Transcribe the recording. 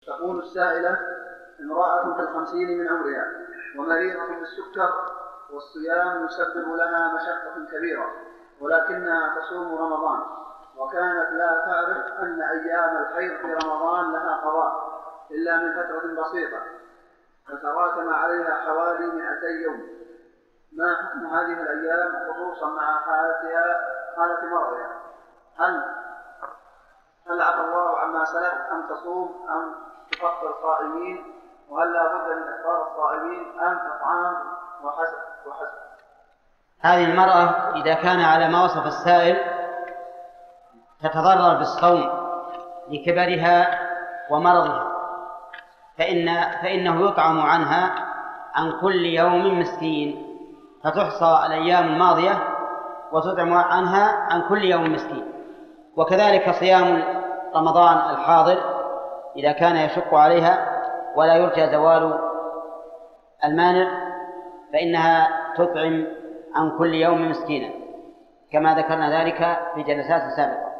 تقول السائلة: امرأة في الخمسين من عمرها ومريضة بالسكر، والصيام يسبب لها مشقة كبيرة، ولكنها تصوم رمضان، وكانت لا تعرف أن أيام الحيض في رمضان لها قضاء إلا من فترة بسيطة، فتراكم عليها حوالي 200 يوم. ما حكم هذه الأيام خصوصا مع حالة مرضها؟ هل عفى الله عما سلف أم تصوم أم تفطر الصائمين؟ وهل لا بد من إفطار الصائمين أم إطعام وحسب؟ هذه المرأة إذا كان على ما وصف السائل تتضرر بالصوم لكبرها ومرضها، فإنه يطعم عنها عن كل يوم مسكين، فتحصى الأيام الماضية وتطعم عنها عن كل يوم مسكين. وكذلك صيام رمضان الحاضر إذا كان يشق عليها ولا يرجى زوال المانع فإنها تطعم عن كل يوم مسكينا، كما ذكرنا ذلك في جلسات سابقة.